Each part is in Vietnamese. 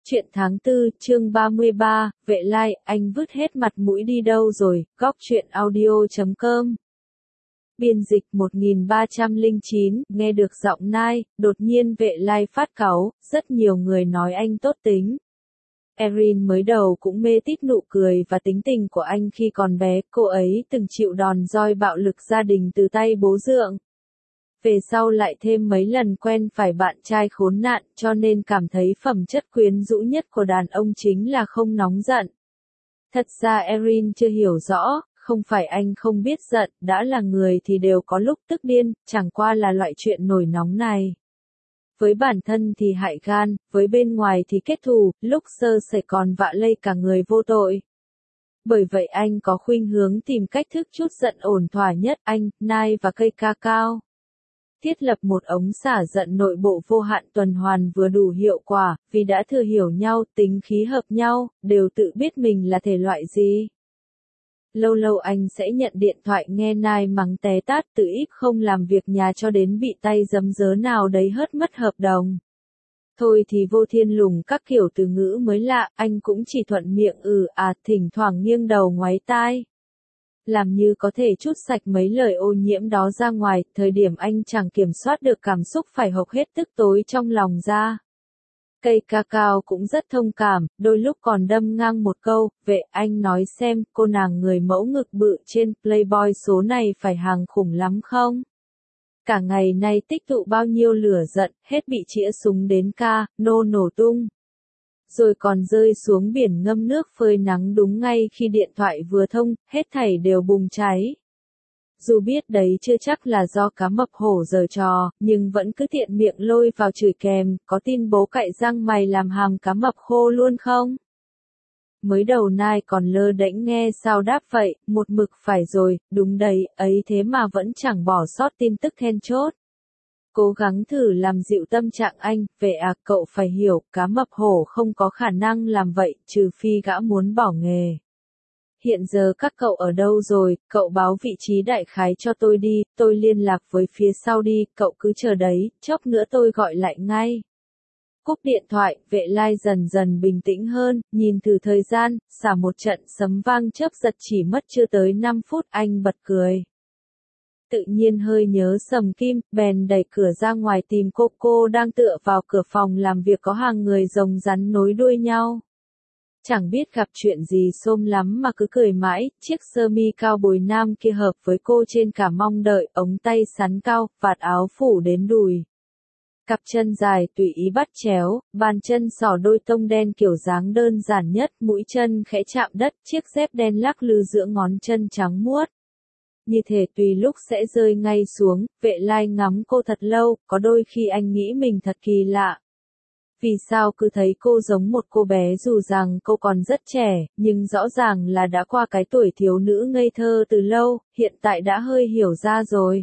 Chuyện tháng 4, chương 33, Vệ Lai, anh vứt hết mặt mũi đi đâu rồi, góc chuyện audio.com. Biên dịch 1309, nghe được giọng Nai, đột nhiên Vệ Lai phát cáu, rất nhiều người nói anh tốt tính. Erin mới đầu cũng mê tít nụ cười và tính tình của anh khi còn bé, cô ấy từng chịu đòn roi bạo lực gia đình từ tay bố dượng. Về sau lại thêm mấy lần quen phải bạn trai khốn nạn, cho nên cảm thấy phẩm chất quyến rũ nhất của đàn ông chính là không nóng giận. Thật ra Erin chưa hiểu rõ, không phải anh không biết giận, đã là người thì đều có lúc tức điên, chẳng qua là loại chuyện nổi nóng này. Với bản thân thì hại gan, với bên ngoài thì kết thù, lúc sơ sẩy còn vạ lây cả người vô tội. Bởi vậy anh có khuynh hướng tìm cách thức chút giận ổn thỏa nhất, anh, Nai và cây ca cao. Thiết lập một ống xả giận nội bộ vô hạn tuần hoàn vừa đủ hiệu quả, vì đã thừa hiểu nhau, tính khí hợp nhau, đều tự biết mình là thể loại gì. Lâu lâu anh sẽ nhận điện thoại nghe Nai mắng té tát tự ít không làm việc nhà cho đến bị tay giấm dớ nào đấy hớt mất hợp đồng. Thôi thì vô thiên lùng các kiểu từ ngữ mới lạ, anh cũng chỉ thuận miệng thỉnh thoảng nghiêng đầu ngoáy tai. Làm như có thể trút sạch mấy lời ô nhiễm đó ra ngoài, thời điểm anh chẳng kiểm soát được cảm xúc phải hộc hết tức tối trong lòng ra. Cây ca cao cũng rất thông cảm, đôi lúc còn đâm ngang một câu, Vệ anh nói xem, cô nàng người mẫu ngực bự trên Playboy số này phải hàng khủng lắm không? Cả ngày nay tích tụ bao nhiêu lửa giận, hết bị chĩa súng đến nổ tung. Rồi còn rơi xuống biển ngâm nước phơi nắng đúng ngay khi điện thoại vừa thông, hết thảy đều bùng cháy. Dù biết đấy chưa chắc là do cá mập hổ giở trò, nhưng vẫn cứ tiện miệng lôi vào chửi kèm, có tin bố cạy răng mày làm hàm cá mập khô luôn không? Mới đầu Nai còn lơ đễnh nghe sao đáp vậy, một mực phải rồi, đúng đấy, ấy thế mà vẫn chẳng bỏ sót tin tức then chốt. Cố gắng thử làm dịu tâm trạng anh, Vệ cậu phải hiểu, cá mập hổ không có khả năng làm vậy, trừ phi gã muốn bỏ nghề. Hiện giờ các cậu ở đâu rồi, cậu báo vị trí đại khái cho tôi đi, tôi liên lạc với phía sau đi, cậu cứ chờ đấy, chốc nữa tôi gọi lại ngay. Cúp điện thoại, Vệ Lai dần dần bình tĩnh hơn, nhìn thử thời gian, xả một trận sấm vang chớp giật chỉ mất chưa tới 5 phút, anh bật cười. Tự nhiên hơi nhớ Sầm Kim, bèn đẩy cửa ra ngoài tìm cô đang tựa vào cửa phòng làm việc có hàng người rồng rắn nối đuôi nhau. Chẳng biết gặp chuyện gì xôm lắm mà cứ cười mãi, chiếc sơ mi cao bồi nam kia hợp với cô trên cả mong đợi, ống tay sắn cao, vạt áo phủ đến đùi. Cặp chân dài tùy ý bắt chéo, bàn chân xỏ đôi tông đen kiểu dáng đơn giản nhất, mũi chân khẽ chạm đất, chiếc dép đen lắc lư giữa ngón chân trắng muốt. Như thể tùy lúc sẽ rơi ngay xuống, Vệ Lai ngắm cô thật lâu, có đôi khi anh nghĩ mình thật kỳ lạ. Vì sao cứ thấy cô giống một cô bé dù rằng cô còn rất trẻ, nhưng rõ ràng là đã qua cái tuổi thiếu nữ ngây thơ từ lâu, hiện tại đã hơi hiểu ra rồi.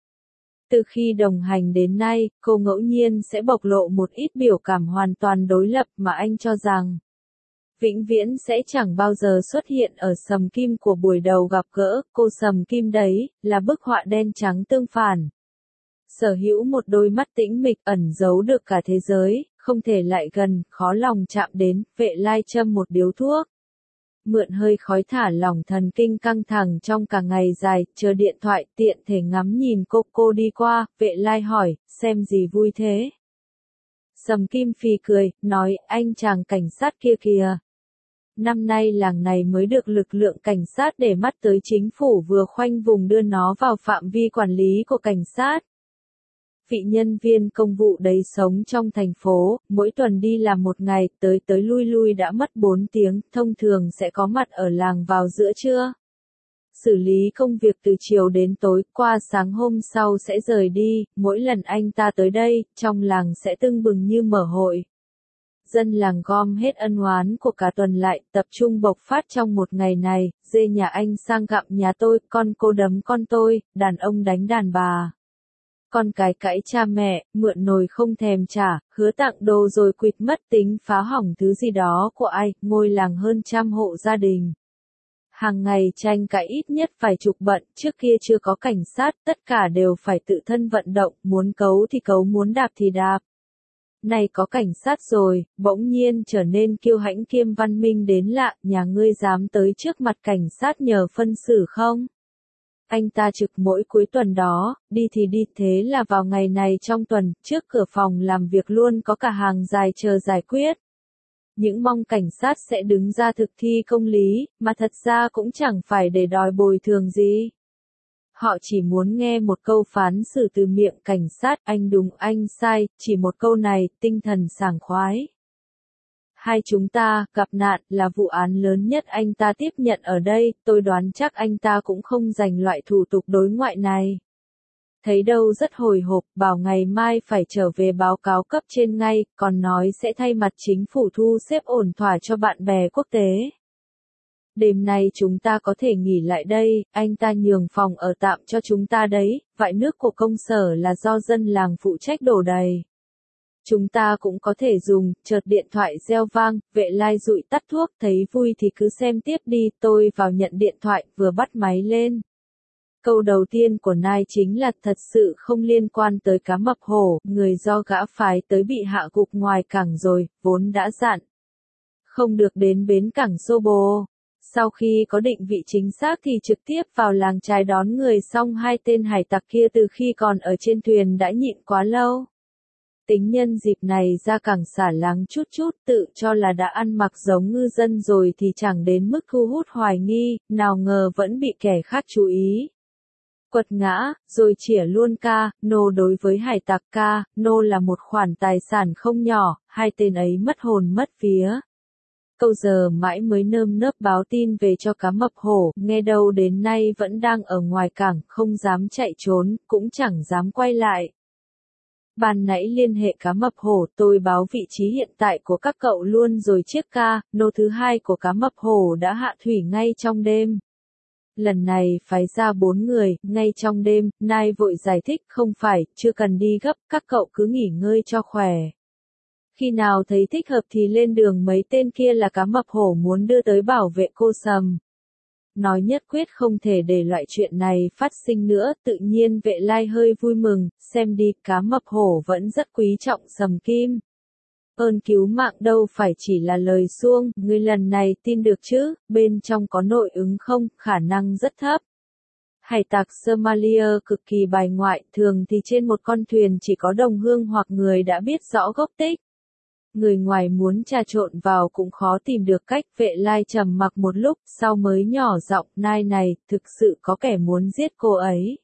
Từ khi đồng hành đến nay, cô ngẫu nhiên sẽ bộc lộ một ít biểu cảm hoàn toàn đối lập mà anh cho rằng vĩnh viễn sẽ chẳng bao giờ xuất hiện ở Sầm Kim của buổi đầu gặp gỡ, cô Sầm Kim đấy, là bức họa đen trắng tương phản. Sở hữu một đôi mắt tĩnh mịch ẩn giấu được cả thế giới, không thể lại gần, khó lòng chạm đến, Vệ Lai châm một điếu thuốc. Mượn hơi khói thả lỏng thần kinh căng thẳng trong cả ngày dài, chờ điện thoại tiện thể ngắm nhìn cô đi qua, Vệ Lai hỏi, xem gì vui thế? Sầm Kim phì cười, nói, anh chàng cảnh sát kia kìa. Năm nay làng này mới được lực lượng cảnh sát để mắt tới chính phủ vừa khoanh vùng đưa nó vào phạm vi quản lý của cảnh sát. Vị nhân viên công vụ đấy sống trong thành phố, mỗi tuần đi làm một ngày, tới lui đã mất 4 tiếng, thông thường sẽ có mặt ở làng vào giữa trưa. Xử lý công việc từ chiều đến tối, qua sáng hôm sau sẽ rời đi, mỗi lần anh ta tới đây, trong làng sẽ tưng bừng như mở hội. Dân làng gom hết ân oán của cả tuần lại, tập trung bộc phát trong một ngày này, dê nhà anh sang gặm nhà tôi, con cô đấm con tôi, đàn ông đánh đàn bà. Con cái cãi cha mẹ, mượn nồi không thèm trả, hứa tặng đồ rồi quỵt mất tính phá hỏng thứ gì đó của ai, ngôi làng hơn 100 hộ gia đình. Hàng ngày tranh cãi ít nhất vài chục bận, trước kia chưa có cảnh sát, tất cả đều phải tự thân vận động, muốn cấu thì cấu muốn đạp thì đạp. Này có cảnh sát rồi, bỗng nhiên trở nên kiêu hãnh kiêm văn minh đến lạ, nhà ngươi dám tới trước mặt cảnh sát nhờ phân xử không? Anh ta trực mỗi cuối tuần đó, đi thì đi thế là vào ngày này trong tuần, trước cửa phòng làm việc luôn có cả hàng dài chờ giải quyết. Những mong cảnh sát sẽ đứng ra thực thi công lý, mà thật ra cũng chẳng phải để đòi bồi thường gì. Họ chỉ muốn nghe một câu phán xử từ miệng cảnh sát, anh đúng anh sai, chỉ một câu này, tinh thần sảng khoái. Hai chúng ta, gặp nạn, là vụ án lớn nhất anh ta tiếp nhận ở đây, tôi đoán chắc anh ta cũng không dành loại thủ tục đối ngoại này. Thấy đâu rất hồi hộp, bảo ngày mai phải trở về báo cáo cấp trên ngay, còn nói sẽ thay mặt chính phủ thu xếp ổn thỏa cho bạn bè quốc tế. Đêm nay chúng ta có thể nghỉ lại đây, anh ta nhường phòng ở tạm cho chúng ta đấy, vại nước của công sở là do dân làng phụ trách đổ đầy. Chúng ta cũng có thể dùng, chợt điện thoại reo vang, vệ lai dụi tắt thuốc, thấy vui thì cứ xem tiếp đi, tôi vào nhận điện thoại, vừa bắt máy lên. Câu đầu tiên của Nai chính là thật sự không liên quan tới cá mập hổ, người do gã phái tới bị hạ gục ngoài cảng rồi, vốn đã dặn. Không được đến bến cảng Sobo. Sau khi có định vị chính xác thì trực tiếp vào làng trài đón người, xong hai tên hải tặc kia từ khi còn ở trên thuyền đã nhịn quá lâu. Tính nhân dịp này ra cảng xả láng chút chút, tự cho là đã ăn mặc giống ngư dân rồi thì chẳng đến mức thu hút hoài nghi, nào ngờ vẫn bị kẻ khác chú ý. Quật ngã, rồi chỉa luôn ca, nô đối với hải tặc ca, nô là một khoản tài sản không nhỏ, hai tên ấy mất hồn mất vía. Câu giờ mãi mới nơm nớp báo tin về cho cá mập hổ, nghe đâu đến nay vẫn đang ở ngoài cảng, không dám chạy trốn, cũng chẳng dám quay lại. Ban nãy liên hệ cá mập hổ, tôi báo vị trí hiện tại của các cậu luôn rồi chiếc ca, nô thứ hai của cá mập hổ đã hạ thủy ngay trong đêm. Lần này phái ra 4 người, ngay trong đêm, Nai vội giải thích, không phải, chưa cần đi gấp, các cậu cứ nghỉ ngơi cho khỏe. Khi nào thấy thích hợp thì lên đường, mấy tên kia là cá mập hổ muốn đưa tới bảo vệ cô Sầm. Nói nhất quyết không thể để loại chuyện này phát sinh nữa, tự nhiên vệ lai hơi vui mừng, xem đi, cá mập hổ vẫn rất quý trọng Sầm Kim. Ơn cứu mạng đâu phải chỉ là lời suông, ngươi lần này tin được chứ, bên trong có nội ứng không, khả năng rất thấp. Hải tặc Somalia cực kỳ bài ngoại, thường thì trên một con thuyền chỉ có đồng hương hoặc người đã biết rõ gốc tích. Người ngoài muốn trà trộn vào cũng khó tìm được cách, vệ lai trầm mặc một lúc, sau mới nhỏ giọng, Nai này, thực sự có kẻ muốn giết cô ấy.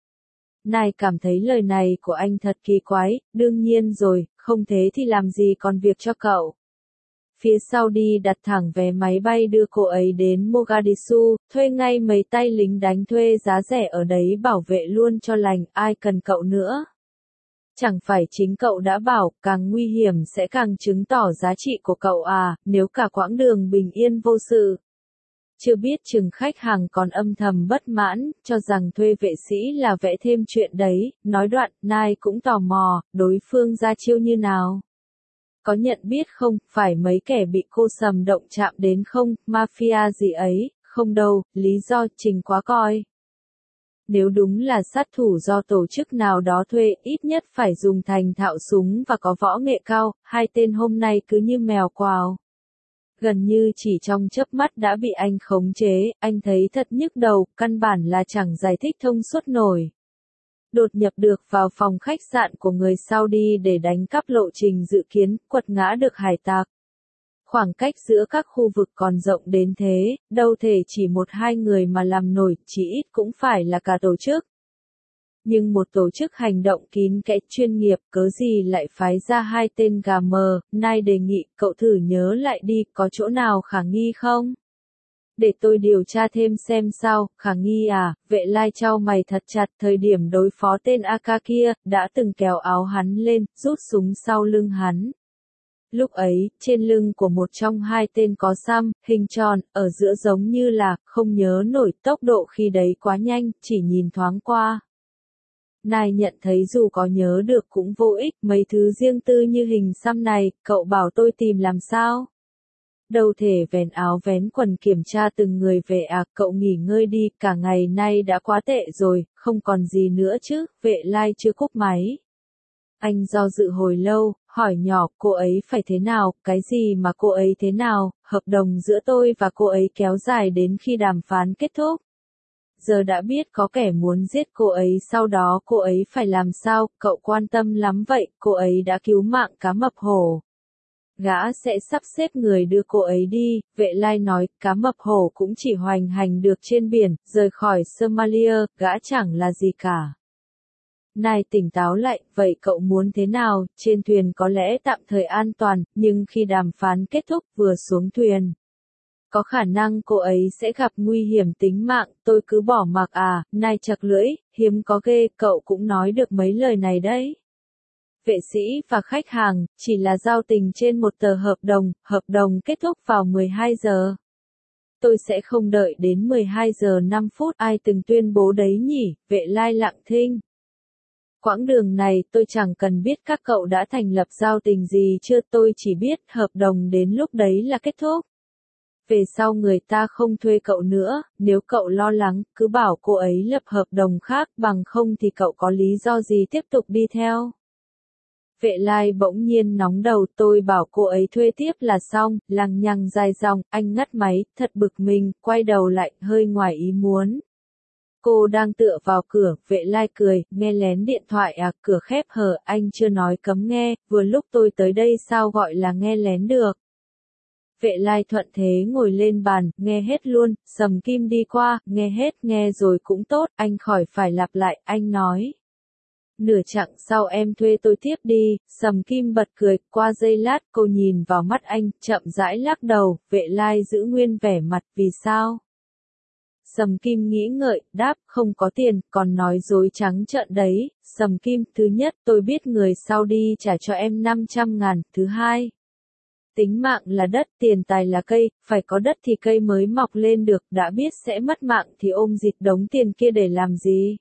Nai cảm thấy lời này của anh thật kỳ quái, đương nhiên rồi, không thế thì làm gì còn việc cho cậu. Phía sau đi đặt thẳng vé máy bay đưa cô ấy đến Mogadishu, thuê ngay mấy tay lính đánh thuê giá rẻ ở đấy bảo vệ luôn cho lành, ai cần cậu nữa. Chẳng phải chính cậu đã bảo, càng nguy hiểm sẽ càng chứng tỏ giá trị của cậu à, nếu cả quãng đường bình yên vô sự. Chưa biết chừng khách hàng còn âm thầm bất mãn, cho rằng thuê vệ sĩ là vẽ thêm chuyện đấy, nói đoạn, Nai cũng tò mò, đối phương ra chiêu như nào. Có nhận biết không, phải mấy kẻ bị cô Sầm động chạm đến không, mafia gì ấy, không đâu, lý do trình quá coi. Nếu đúng là sát thủ do tổ chức nào đó thuê, ít nhất phải dùng thành thạo súng và có võ nghệ cao, hai tên hôm nay cứ như mèo quào. Gần như chỉ trong chớp mắt đã bị anh khống chế, anh thấy thật nhức đầu, căn bản là chẳng giải thích thông suốt nổi. Đột nhập được vào phòng khách sạn của người Saudi để đánh cắp lộ trình dự kiến, quật ngã được hải tặc. Khoảng cách giữa các khu vực còn rộng đến thế, đâu thể chỉ một hai người mà làm nổi, chỉ ít cũng phải là cả tổ chức. Nhưng một tổ chức hành động kín kẽ chuyên nghiệp, cớ gì lại phái ra hai tên gà mờ, Nai đề nghị, cậu thử nhớ lại đi, có chỗ nào khả nghi không? Để tôi điều tra thêm xem sao, khả nghi à, vệ lai chau mày thật chặt, thời điểm đối phó tên AK kia, đã từng kéo áo hắn lên, rút súng sau lưng hắn. Lúc ấy, trên lưng của một trong hai tên có xăm, hình tròn, ở giữa giống như là, không nhớ nổi tốc độ khi đấy quá nhanh, chỉ nhìn thoáng qua. Nai nhận thấy dù có nhớ được cũng vô ích, mấy thứ riêng tư như hình xăm này, cậu bảo tôi tìm làm sao? Đâu thể vén áo vén quần kiểm tra từng người về à, cậu nghỉ ngơi đi, cả ngày nay đã quá tệ rồi, không còn gì nữa chứ, vệ lai chưa cúp máy. Anh do dự hồi lâu, hỏi nhỏ cô ấy phải thế nào, cái gì mà cô ấy thế nào, hợp đồng giữa tôi và cô ấy kéo dài đến khi đàm phán kết thúc. Giờ đã biết có kẻ muốn giết cô ấy, sau đó cô ấy phải làm sao, cậu quan tâm lắm vậy, cô ấy đã cứu mạng cá mập hổ. Gã sẽ sắp xếp người đưa cô ấy đi, Vệ Lai nói, cá mập hổ cũng chỉ hoành hành được trên biển, rời khỏi Somalia, gã chẳng là gì cả. Nai tỉnh táo lại, vậy cậu muốn thế nào, trên thuyền có lẽ tạm thời an toàn, nhưng khi đàm phán kết thúc vừa xuống thuyền. Có khả năng cô ấy sẽ gặp nguy hiểm tính mạng, tôi cứ bỏ mặc à, Nai chật lưỡi, hiếm có ghê, cậu cũng nói được mấy lời này đấy. Vệ sĩ và khách hàng, chỉ là giao tình trên một tờ hợp đồng kết thúc vào 12 giờ. Tôi sẽ không đợi đến 12 giờ 5 phút, ai từng tuyên bố đấy nhỉ, Vệ Lai lặng thinh. Quãng đường này tôi chẳng cần biết các cậu đã thành lập giao tình gì chưa, tôi chỉ biết hợp đồng đến lúc đấy là kết thúc. Về sau người ta không thuê cậu nữa, nếu cậu lo lắng, cứ bảo cô ấy lập hợp đồng khác, bằng không thì cậu có lý do gì tiếp tục đi theo. Vệ Lai bỗng nhiên nóng đầu, tôi bảo cô ấy thuê tiếp là xong, lằng nhằng dài dòng, anh ngắt máy, thật bực mình, quay đầu lại, hơi ngoài ý muốn. Cô đang tựa vào cửa, Vệ Lai cười, nghe lén điện thoại à, cửa khép hờ, anh chưa nói cấm nghe, vừa lúc tôi tới đây sao gọi là nghe lén được. Vệ Lai thuận thế ngồi lên bàn, nghe hết luôn, Sầm Kim đi qua, nghe hết, nghe rồi cũng tốt, anh khỏi phải lặp lại, anh nói. Nửa chặng sau em thuê tôi tiếp đi, Sầm Kim bật cười, qua giây lát cô nhìn vào mắt anh, chậm rãi lắc đầu, Vệ Lai giữ nguyên vẻ mặt, vì sao? Sầm Kim nghĩ ngợi, đáp, không có tiền, còn nói dối trắng trợn đấy, Sầm Kim, thứ nhất, tôi biết người sau đi trả cho em 500.000, thứ hai. Tính mạng là đất, tiền tài là cây, phải có đất thì cây mới mọc lên được, đã biết sẽ mất mạng thì ôm dịt đống tiền kia để làm gì?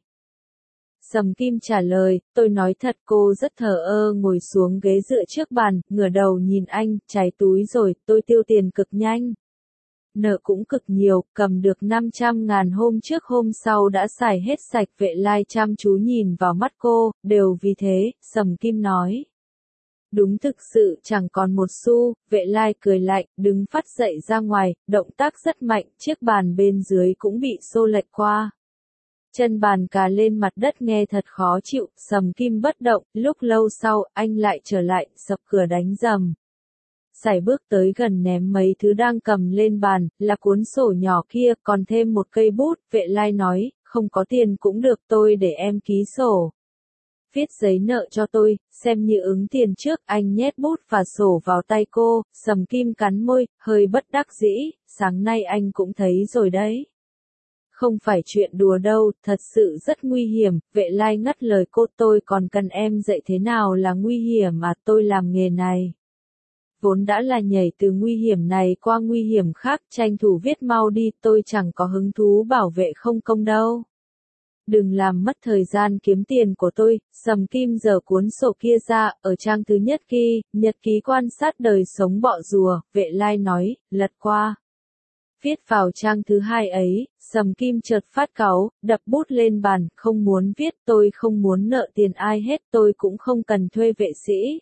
Sầm Kim trả lời, tôi nói thật, cô rất thờ ơ ngồi xuống ghế dựa trước bàn, ngửa đầu nhìn anh, cháy túi rồi, tôi tiêu tiền cực nhanh. Nợ cũng cực nhiều, cầm được 500.000 hôm trước hôm sau đã xài hết sạch. Vệ Lai chăm chú nhìn vào mắt cô, đều vì thế, Sầm Kim nói. Đúng thực sự chẳng còn một xu, Vệ Lai cười lạnh, đứng phắt dậy ra ngoài, động tác rất mạnh, chiếc bàn bên dưới cũng bị xô lệch qua. Chân bàn cà lên mặt đất nghe thật khó chịu, Sầm Kim bất động, lúc lâu sau, anh lại trở lại, sập cửa đánh rầm. Sải bước tới gần ném mấy thứ đang cầm lên bàn, là cuốn sổ nhỏ kia, còn thêm một cây bút, Vệ Lai nói, không có tiền cũng được, tôi để em ký sổ. Viết giấy nợ cho tôi, xem như ứng tiền trước, anh nhét bút và sổ vào tay cô, Sầm Kim cắn môi, hơi bất đắc dĩ, sáng nay anh cũng thấy rồi đấy. Không phải chuyện đùa đâu, thật sự rất nguy hiểm, Vệ Lai ngắt lời cô, tôi còn cần em dạy thế nào là nguy hiểm mà tôi làm nghề này. Vốn đã là nhảy từ nguy hiểm này qua nguy hiểm khác, tranh thủ viết mau đi, tôi chẳng có hứng thú bảo vệ không công đâu. Đừng làm mất thời gian kiếm tiền của tôi, Sầm Kim giở cuốn sổ kia ra, ở trang thứ nhất ghi, nhật ký quan sát đời sống bọ rùa, Vệ Lai nói, lật qua. Viết vào trang thứ hai ấy, Sầm Kim chợt phát cáu, đập bút lên bàn, không muốn viết, tôi không muốn nợ tiền ai hết, tôi cũng không cần thuê vệ sĩ.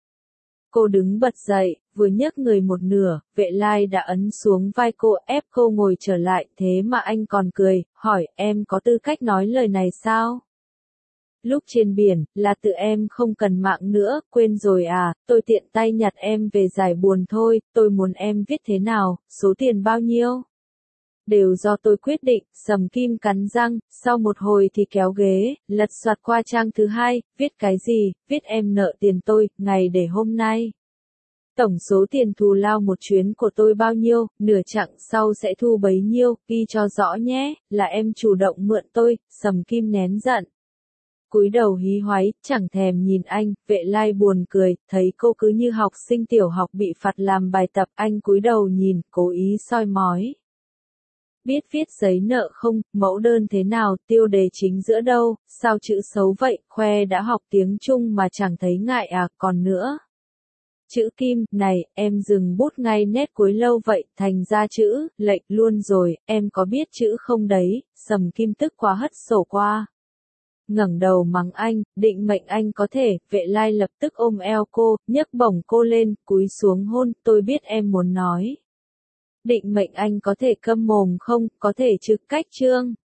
Cô đứng bật dậy, vừa nhấc người một nửa, Vệ Lai đã ấn xuống vai cô, ép cô ngồi trở lại, thế mà anh còn cười, hỏi, em có tư cách nói lời này sao? Lúc trên biển, là tự em không cần mạng nữa, quên rồi à, tôi tiện tay nhặt em về giải buồn thôi, tôi muốn em viết thế nào, số tiền bao nhiêu? Đều do tôi quyết định, Sầm Kim cắn răng, sau một hồi thì kéo ghế, lật soạt qua trang thứ hai, viết cái gì, viết em nợ tiền tôi, ngày để hôm nay. Tổng số tiền thù lao một chuyến của tôi bao nhiêu, nửa chặng sau sẽ thu bấy nhiêu, ghi cho rõ nhé, là em chủ động mượn tôi, Sầm Kim nén giận. Cúi đầu hí hoáy, chẳng thèm nhìn anh, Vệ Lai buồn cười, thấy cô cứ như học sinh tiểu học bị phạt làm bài tập, anh cúi đầu nhìn, cố ý soi mói. Biết viết giấy nợ không, mẫu đơn thế nào, tiêu đề chính giữa đâu, sao chữ xấu vậy, khoe đã học tiếng Trung mà chẳng thấy ngại à, còn nữa. Chữ Kim, này, em dừng bút ngay nét cuối lâu vậy, thành ra chữ, lệch luôn rồi, em có biết chữ không đấy, Sầm Kim tức quá hất sổ qua. ngẩng đầu mắng anh, định mệnh anh có thể, Vệ Lai lập tức ôm eo cô, nhấc bổng cô lên, cúi xuống hôn, tôi biết em muốn nói. Định mệnh anh có thể câm mồm không, có thể trực cách trương.